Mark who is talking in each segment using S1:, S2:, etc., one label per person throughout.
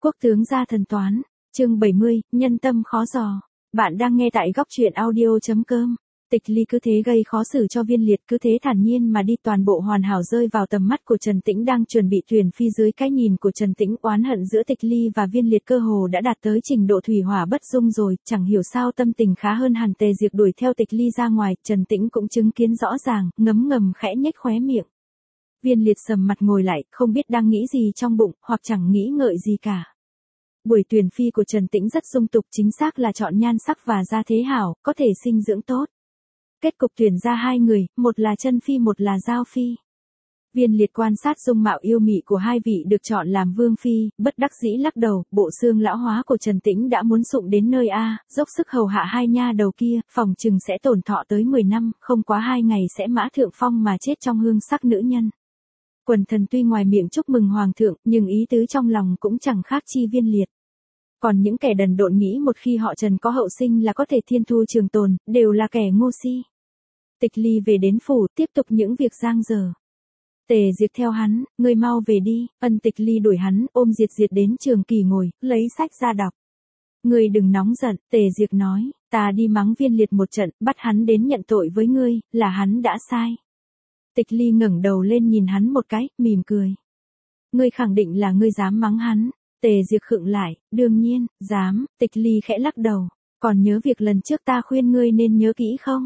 S1: Quốc tướng gia thần toán, chương 70, nhân tâm khó dò. Bạn đang nghe tại góc truyện audio.com. Tịch Ly cứ thế gây khó xử cho Viên Liệt, cứ thế thản nhiên mà đi, toàn bộ hoàn hảo rơi vào tầm mắt của Trần Tĩnh đang chuẩn bị thuyền phi. Dưới cái nhìn của Trần Tĩnh, oán hận giữa Tịch Ly và Viên Liệt cơ hồ đã đạt tới trình độ thủy hỏa bất dung rồi, chẳng hiểu sao tâm tình khá hơn hẳn. Tề Diệp đuổi theo Tịch Ly ra ngoài, Trần Tĩnh cũng chứng kiến rõ ràng, ngấm ngầm khẽ nhếch khóe miệng. Viên Liệt sầm mặt ngồi lại, không biết đang nghĩ gì trong bụng, hoặc chẳng nghĩ ngợi gì cả. Buổi tuyển phi của Trần Tĩnh rất dung tục, chính xác là chọn nhan sắc và gia thế hảo, có thể sinh dưỡng tốt. Kết cục tuyển ra hai người, một là Chân Phi, một là Giao Phi. Viên Liệt quan sát dung mạo yêu mị của hai vị được chọn làm vương phi, bất đắc dĩ lắc đầu, bộ xương lão hóa của Trần Tĩnh đã muốn sụng đến nơi a, dốc sức hầu hạ hai nha đầu kia, phòng chừng sẽ tổn thọ tới 10 năm, không quá 2 ngày sẽ mã thượng phong mà chết trong hương sắc nữ nhân. Quần thần tuy ngoài miệng chúc mừng hoàng thượng, nhưng ý tứ trong lòng cũng chẳng khác chi Viên Liệt. Còn những kẻ đần độn nghĩ một khi họ Trần có hậu sinh là có thể thiên thu trường tồn, đều là kẻ ngu si. Tịch Ly về đến phủ, tiếp tục những việc giang dở. Tề Diệp theo hắn, ngươi mau về đi. Tịch Ly đuổi hắn, ôm Diệp đến trường kỳ ngồi, lấy sách ra đọc. Ngươi đừng nóng giận, Tề Diệp nói, ta đi mắng Viên Liệt một trận, bắt hắn đến nhận tội với ngươi, là hắn đã sai. Tịch Ly ngẩng đầu lên nhìn hắn một cái, mỉm cười. Ngươi khẳng định là ngươi dám mắng hắn. Tề Diệp khựng lại, đương nhiên, dám. Tịch Ly khẽ lắc đầu. Còn nhớ việc lần trước ta khuyên ngươi nên nhớ kỹ không?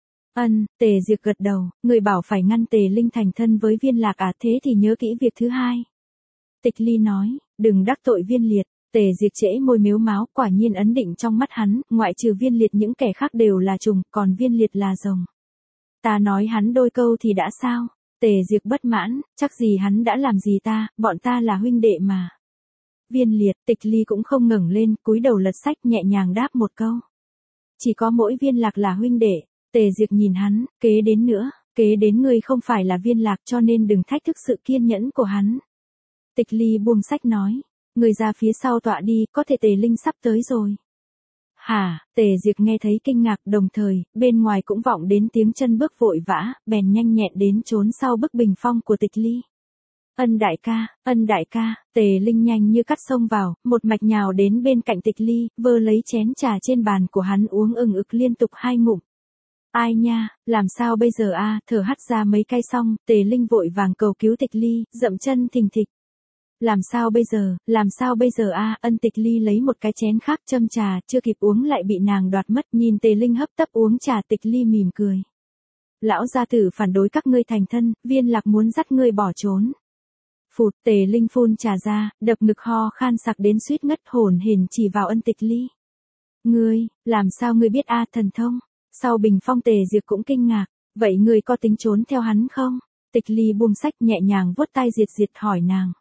S1: Tề Diệp gật đầu, ngươi bảo phải ngăn Tề Linh thành thân với Viên Lạc à, thế thì nhớ kỹ việc thứ hai. Tịch Ly nói, đừng đắc tội Viên Liệt. Tề Diệp trễ môi mếu máo, quả nhiên ấn định trong mắt hắn, ngoại trừ Viên Liệt những kẻ khác đều là trùng, còn Viên Liệt là rồng. Ta nói hắn đôi câu thì đã sao? Tề Diệp bất mãn, chắc gì hắn đã làm gì ta, bọn ta là huynh đệ mà. Viên Liệt, Tịch Ly cũng không ngẩng lên, cúi đầu lật sách, nhẹ nhàng đáp một câu. Chỉ có mỗi Viên Lạc là huynh đệ. Tề Diệp nhìn hắn, kế đến nữa, kế đến ngươi không phải là Viên Lạc, cho nên đừng thách thức sự kiên nhẫn của hắn. Tịch Ly buông sách nói, ngươi ra phía sau tọa đi, có thể Tề Linh sắp tới rồi. Hả? Tề Diệp nghe thấy kinh ngạc, đồng thời, bên ngoài cũng vọng đến tiếng chân bước vội vã, bèn nhanh nhẹn đến trốn sau bức bình phong của Tịch Ly. Ân đại ca, Tề Linh nhanh như cắt xông vào, một mạch nhào đến bên cạnh Tịch Ly, vơ lấy chén trà trên bàn của hắn uống ừng ực liên tục 2 ngụm. Ai nha, làm sao bây giờ a? Thở hắt ra mấy cái xong, Tề Linh vội vàng cầu cứu Tịch Ly, dậm chân thình thịch. Làm sao bây giờ a? Tịch Ly lấy một cái chén khác châm trà, chưa kịp uống lại bị nàng đoạt mất, nhìn Tề Linh hấp tấp uống trà. Tịch Ly mỉm cười. Lão gia tử phản đối các ngươi thành thân, Viên Lạc muốn dắt ngươi bỏ trốn. Phụt, Tề Linh phun trà ra, đập ngực ho khan sặc đến suýt ngất, hổn hển chỉ vào Tịch Ly. Ngươi, làm sao ngươi biết a? Thần thông. Sau bình phong Tề Diệp cũng kinh ngạc, vậy ngươi có tính trốn theo hắn không? Tịch Ly buông sách nhẹ nhàng vuốt tai Diệp hỏi nàng.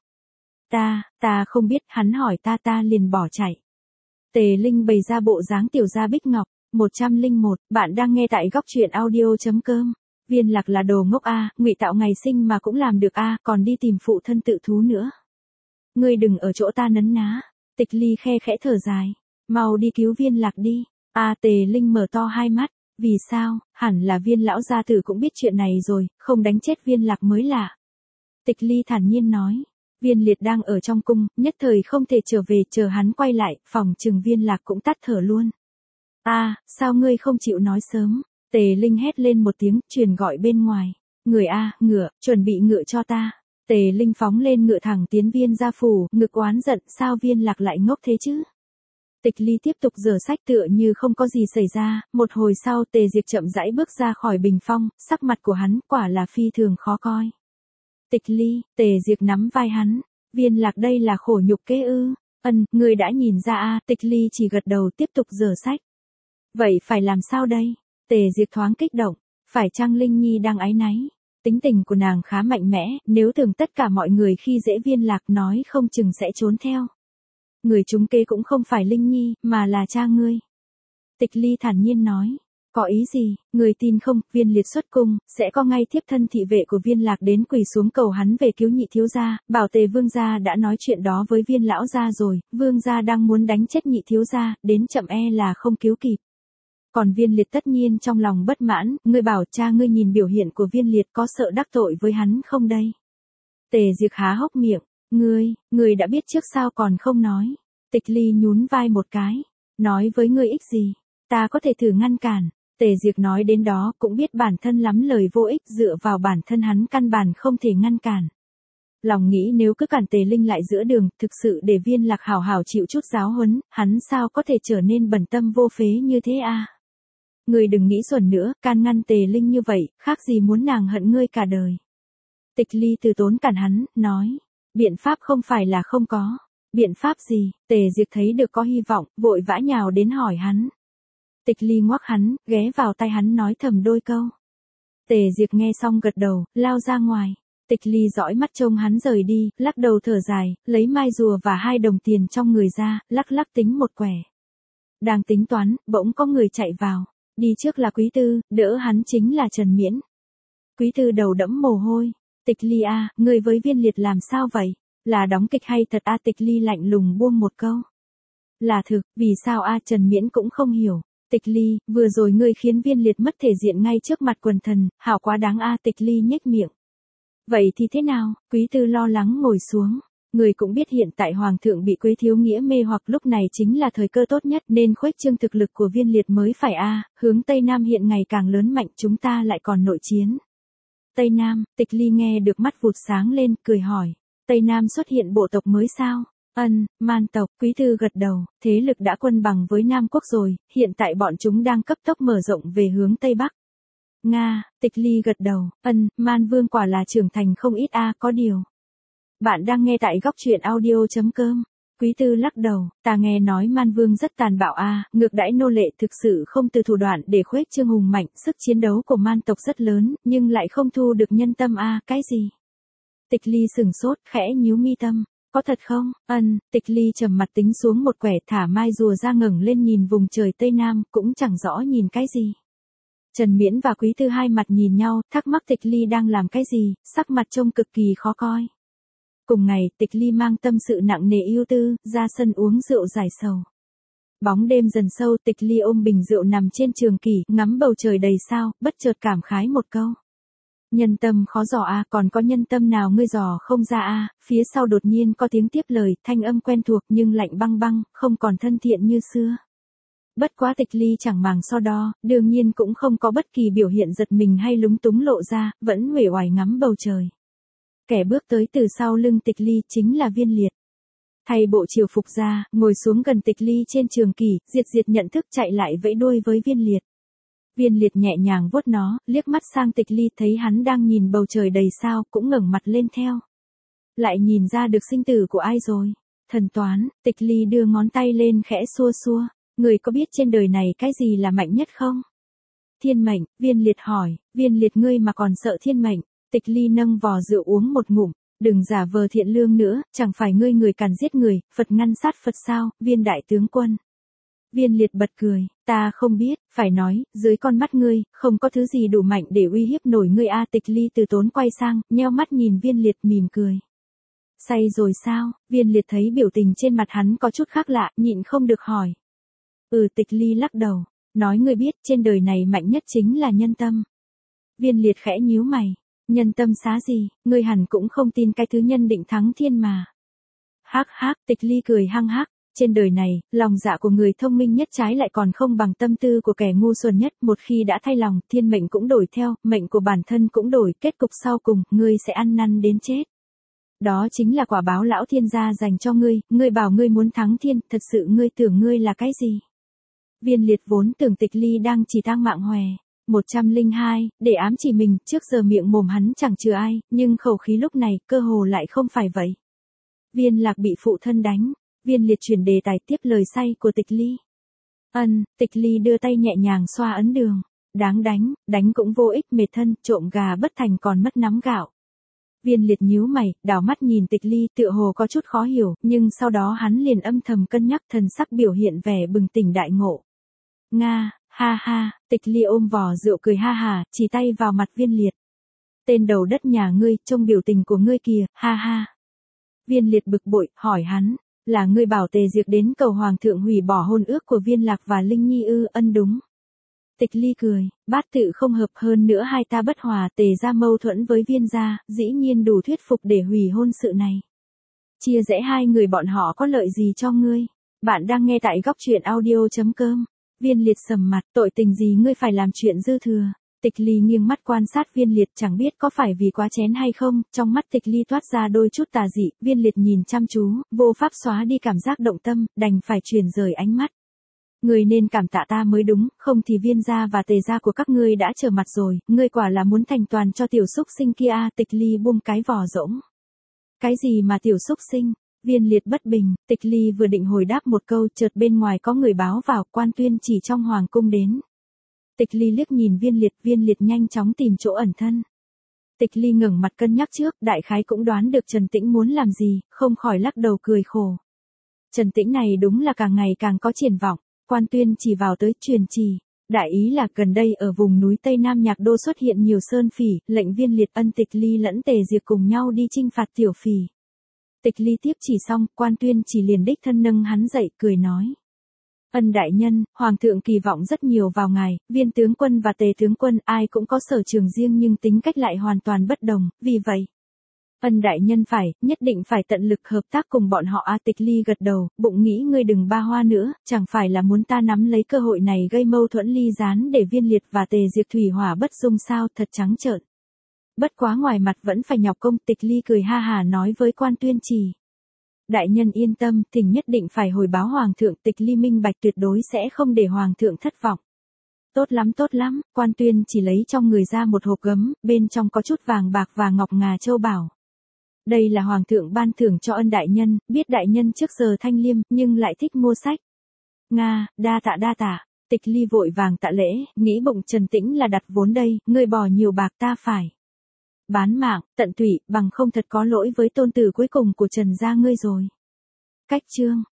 S1: Ta không biết, hắn hỏi ta liền bỏ chạy. Tề Linh bày ra bộ dáng tiểu gia bích ngọc. 101, bạn đang nghe tại góc truyện audio.com. Viên Lạc là đồ ngốc a, ngụy tạo ngày sinh mà cũng làm được a, còn đi tìm phụ thân tự thú nữa. Ngươi đừng ở chỗ ta nấn ná. Tịch Ly khe khẽ thở dài, mau đi cứu Viên Lạc đi. Tề Linh mở to hai mắt, vì sao? Hẳn là Viên lão gia tử cũng biết chuyện này rồi, không đánh chết Viên Lạc mới lạ. Tịch Ly thản nhiên nói. Viên Liệt đang ở trong cung, nhất thời không thể trở về, chờ hắn quay lại, phòng chừng Viên Lạc cũng tắt thở luôn. Sao ngươi không chịu nói sớm? Tề Linh hét lên một tiếng, truyền gọi bên ngoài. Người ngựa, chuẩn bị ngựa cho ta. Tề Linh phóng lên ngựa thẳng tiến Viên gia phủ, ngực oán giận, sao Viên Lạc lại ngốc thế chứ? Tịch Ly tiếp tục giở sách tựa như không có gì xảy ra, một hồi sau Tề Diệp chậm rãi bước ra khỏi bình phong, sắc mặt của hắn quả là phi thường khó coi. Tịch Ly, Tề Diệp nắm vai hắn, Viên Lạc đây là khổ nhục kế ư? Ngươi đã nhìn ra a? Tịch Ly chỉ gật đầu tiếp tục giở sách. Vậy phải làm sao đây? Tề Diệp thoáng kích động, phải chăng Linh Nhi đang áy náy? Tính tình của nàng khá mạnh mẽ, nếu tưởng tất cả mọi người khi dễ Viên Lạc nói không chừng sẽ trốn theo. Người trúng kế cũng không phải Linh Nhi, mà là cha ngươi. Tịch Ly thản nhiên nói. Có ý gì, người tin không? Viên Liệt xuất cung, sẽ có ngay thiếp thân thị vệ của Viên Lạc đến quỳ xuống cầu hắn về cứu nhị thiếu gia, bảo Tề vương gia đã nói chuyện đó với Viên lão gia rồi, vương gia đang muốn đánh chết nhị thiếu gia, đến chậm là không cứu kịp. Còn Viên Liệt tất nhiên trong lòng bất mãn, ngươi bảo cha ngươi nhìn biểu hiện của Viên Liệt có sợ đắc tội với hắn không đây? Tề Diệp há hốc miệng, Ngươi đã biết trước sao còn không nói. Tịch ly nhún vai một cái. Nói với ngươi ích gì, ta có thể thử ngăn cản. Tề Diệp nói đến đó cũng biết bản thân lắm lời vô ích, dựa vào bản thân hắn căn bản không thể ngăn cản. Lòng nghĩ nếu cứ cản Tề Linh lại giữa đường, thực sự để Viên Lạc hảo hảo chịu chút giáo huấn, hắn sao có thể trở nên bẩn tâm vô phế như thế à? Ngươi đừng nghĩ xuẩn nữa, can ngăn Tề Linh như vậy, khác gì muốn nàng hận ngươi cả đời. Tịch ly từ tốn cản hắn, nói, biện pháp không phải là không có. Biện pháp gì? Tề Diệp thấy được có hy vọng, vội vã nhào đến hỏi hắn. Tịch ly ngoắc hắn, ghé vào tai hắn nói thầm đôi câu. Tề Diệp nghe xong gật đầu, lao ra ngoài. Tịch ly dõi mắt trông hắn rời đi, lắc đầu thở dài, lấy mai rùa và 2 đồng tiền trong người ra, lắc lắc tính một quẻ. Đang tính toán, bỗng có người chạy vào. Đi trước là Quý Tư, đỡ hắn chính là Trần Miễn. Quý Tư đầu đẫm mồ hôi. Tịch ly à, người với Viên Liệt làm sao vậy? Là đóng kịch hay thật à? Tịch ly lạnh lùng buông một câu. Là thực, vì sao à? Trần Miễn cũng không hiểu. Tịch ly, vừa rồi ngươi khiến Viên Liệt mất thể diện ngay trước mặt quần thần, hảo quá đáng à? Tịch ly nhếch miệng. Vậy thì thế nào? Quý Tư lo lắng ngồi xuống. Người cũng biết hiện tại Hoàng thượng bị Quế Thiếu Nghĩa mê hoặc, lúc này chính là thời cơ tốt nhất nên khuếch trương thực lực của Viên Liệt mới phải a. Hướng Tây Nam hiện ngày càng lớn mạnh, chúng ta lại còn nội chiến. Tây Nam, Tịch ly nghe được mắt vụt sáng lên, cười hỏi. Tây Nam xuất hiện bộ tộc mới sao? Man tộc. Quý Tư gật đầu, thế lực đã cân bằng với Nam Quốc rồi, hiện tại bọn chúng đang cấp tốc mở rộng về hướng Tây Bắc. Nga. Tịch ly gật đầu, Man Vương quả là trưởng thành không ít a. Có điều. Bạn đang nghe tại góc truyện audio.com. Quý Tư lắc đầu, ta nghe nói Man Vương rất tàn bạo a, ngược đãi nô lệ, thực sự không từ thủ đoạn để khuếch trương hùng mạnh, sức chiến đấu của Man tộc rất lớn, nhưng lại không thu được nhân tâm a. Cái gì? Tịch ly sừng sốt, khẽ nhíu mi tâm. Có thật không? Tịch ly trầm mặt tính xuống một quẻ, thả mai rùa ra ngẩng lên nhìn vùng trời Tây Nam, cũng chẳng rõ nhìn cái gì. Trần Miễn và Quý Tư hai mặt nhìn nhau, thắc mắc Tịch ly đang làm cái gì, sắc mặt trông cực kỳ khó coi. Cùng ngày, Tịch ly mang tâm sự nặng nề ưu tư, ra sân uống rượu giải sầu. Bóng đêm dần sâu, Tịch ly ôm bình rượu nằm trên trường kỷ, ngắm bầu trời đầy sao, bất chợt cảm khái một câu. Nhân tâm khó dò a, còn có nhân tâm nào ngươi dò không ra a? Phía sau đột nhiên có tiếng tiếp lời, thanh âm quen thuộc nhưng lạnh băng băng, không còn thân thiện như xưa. Bất quá Tịch ly chẳng màng so đo, đương nhiên cũng không có bất kỳ biểu hiện giật mình hay lúng túng lộ ra, vẫn uể oải ngắm bầu trời. Kẻ bước tới từ sau lưng Tịch ly chính là Viên Liệt. Thay bộ triều phục ra, ngồi xuống gần Tịch ly trên trường kỷ, Diệt nhận thức chạy lại vẫy đuôi với Viên Liệt. Viên Liệt nhẹ nhàng vuốt nó, liếc mắt sang Tịch ly, thấy hắn đang nhìn bầu trời đầy sao, cũng ngẩng mặt lên theo. Lại nhìn ra được sinh tử của ai rồi? Thần toán. Tịch ly đưa ngón tay lên khẽ xua xua. Người có biết trên đời này cái gì là mạnh nhất không? Thiên mệnh. Viên Liệt hỏi. Viên Liệt, ngươi mà còn sợ thiên mệnh? Tịch ly nâng vò rượu uống một ngụm. Đừng giả vờ thiện lương nữa, chẳng phải ngươi người càn giết người, Phật ngăn sát Phật sao? Viên đại tướng quân. Viên Liệt bật cười, ta không biết, phải nói, dưới con mắt ngươi, không có thứ gì đủ mạnh để uy hiếp nổi ngươi a. Tịch ly từ tốn quay sang, nheo mắt nhìn Viên Liệt mỉm cười. Say rồi sao? Viên Liệt thấy biểu tình trên mặt hắn có chút khác lạ, nhịn không được hỏi. Tịch ly lắc đầu, nói ngươi biết, trên đời này mạnh nhất chính là nhân tâm. Viên Liệt khẽ nhíu mày, nhân tâm xá gì, ngươi hẳn cũng không tin cái thứ nhân định thắng thiên mà. Hắc hắc. Tịch ly cười hăng hắc. Trên đời này, lòng dạ của người thông minh nhất trái lại còn không bằng tâm tư của kẻ ngu xuẩn nhất, một khi đã thay lòng, thiên mệnh cũng đổi theo, mệnh của bản thân cũng đổi, kết cục sau cùng, ngươi sẽ ăn năn đến chết. Đó chính là quả báo lão thiên gia dành cho ngươi bảo ngươi muốn thắng thiên, thật sự ngươi tưởng ngươi là cái gì? Viên Liệt vốn tưởng Tịch ly đang chỉ tang mạng hòe. 102, để ám chỉ mình, trước giờ miệng mồm hắn chẳng chừa ai, nhưng khẩu khí lúc này, cơ hồ lại không phải vậy. Viên Lạc bị phụ thân đánh. Viên Liệt chuyển đề tài tiếp lời say của Tịch ly. Tịch ly đưa tay nhẹ nhàng xoa ấn đường. Đáng đánh cũng vô ích, mệt thân, trộm gà bất thành còn mất nắm gạo. Viên Liệt nhíu mày, đảo mắt nhìn Tịch ly, tựa hồ có chút khó hiểu, nhưng sau đó hắn liền âm thầm cân nhắc, thần sắc biểu hiện vẻ bừng tỉnh đại ngộ. Nga, ha ha. Tịch ly ôm vò rượu cười ha hà, chỉ tay vào mặt Viên Liệt. Tên đầu đất nhà ngươi, trông biểu tình của ngươi kìa, ha ha. Viên Liệt bực bội, hỏi hắn. Là ngươi bảo Tề Diệp đến cầu Hoàng thượng hủy bỏ hôn ước của Viên Lạc và Linh Nhi ư? Đúng. Tịch ly cười, bát tự không hợp, hơn nữa hai ta bất hòa, Tề ra mâu thuẫn với Viên gia, dĩ nhiên đủ thuyết phục để hủy hôn sự này. Chia rẽ hai người bọn họ có lợi gì cho ngươi? Bạn đang nghe tại góc truyện audio.com. Viên Liệt sầm mặt, tội tình gì ngươi phải làm chuyện dư thừa. Tịch Ly nghiêng mắt quan sát Viên Liệt, chẳng biết có phải vì quá chén hay không, trong mắt Tịch Ly toát ra đôi chút tà dị. Viên Liệt nhìn chăm chú, vô pháp xóa đi cảm giác động tâm, đành phải chuyển rời ánh mắt. Ngươi nên cảm tạ ta mới đúng, không thì Viên gia và Tề gia của các ngươi đã trở mặt rồi, ngươi quả là muốn thành toàn cho tiểu xúc sinh kia à? Tịch Ly buông cái vỏ rỗng. Cái gì mà tiểu xúc sinh? Viên Liệt bất bình. Tịch Ly vừa định hồi đáp một câu, chợt bên ngoài có người báo vào, Quan Tuyên chỉ trong hoàng cung đến. Tịch Ly liếc nhìn Viên Liệt nhanh chóng tìm chỗ ẩn thân. Tịch Ly ngẩng mặt cân nhắc trước, đại khái cũng đoán được Trần Tĩnh muốn làm gì, không khỏi lắc đầu cười khổ. Trần Tĩnh này đúng là càng ngày càng có triển vọng. Quan Tuyên chỉ vào tới truyền chỉ. Đại ý là gần đây ở vùng núi Tây Nam Nhạc Đô xuất hiện nhiều sơn phỉ, lệnh Viên Liệt ân Tịch Ly lẫn Tề Diệp cùng nhau đi chinh phạt tiểu phỉ. Tịch Ly tiếp chỉ xong, Quan Tuyên chỉ liền đích thân nâng hắn dậy, cười nói. Ân đại nhân, Hoàng thượng kỳ vọng rất nhiều vào ngài, Viên tướng quân và Tề tướng quân ai cũng có sở trường riêng nhưng tính cách lại hoàn toàn bất đồng, vì vậy. Ân đại nhân nhất định phải tận lực hợp tác cùng bọn họ a. Tịch Ly gật đầu, bụng nghĩ ngươi đừng ba hoa nữa, chẳng phải là muốn ta nắm lấy cơ hội này gây mâu thuẫn ly gián để Viên Liệt và Tề Diệp thủy hỏa bất dung sao, thật trắng trợn. Bất quá ngoài mặt vẫn phải nhọc công. Tịch Ly cười ha hà nói với Quan Tuyên chỉ. Đại nhân yên tâm, thỉnh nhất định phải hồi báo Hoàng thượng. Tịch Ly minh bạch tuyệt đối sẽ không để Hoàng thượng thất vọng. Tốt lắm, Quan Tuyên chỉ lấy trong người ra một hộp gấm, bên trong có chút vàng bạc và ngọc ngà châu bảo. Đây là Hoàng thượng ban thưởng cho Ân đại nhân, biết đại nhân trước giờ thanh liêm, nhưng lại thích mua sách. Nga, đa tạ. Tịch Ly vội vàng tạ lễ, nghĩ bụng Trần Tĩnh là đặt vốn đây, ngươi bỏ nhiều bạc ta phải bán mạng, tận tụy, bằng không thật có lỗi với tôn tử cuối cùng của Trần gia ngươi rồi. Cách chương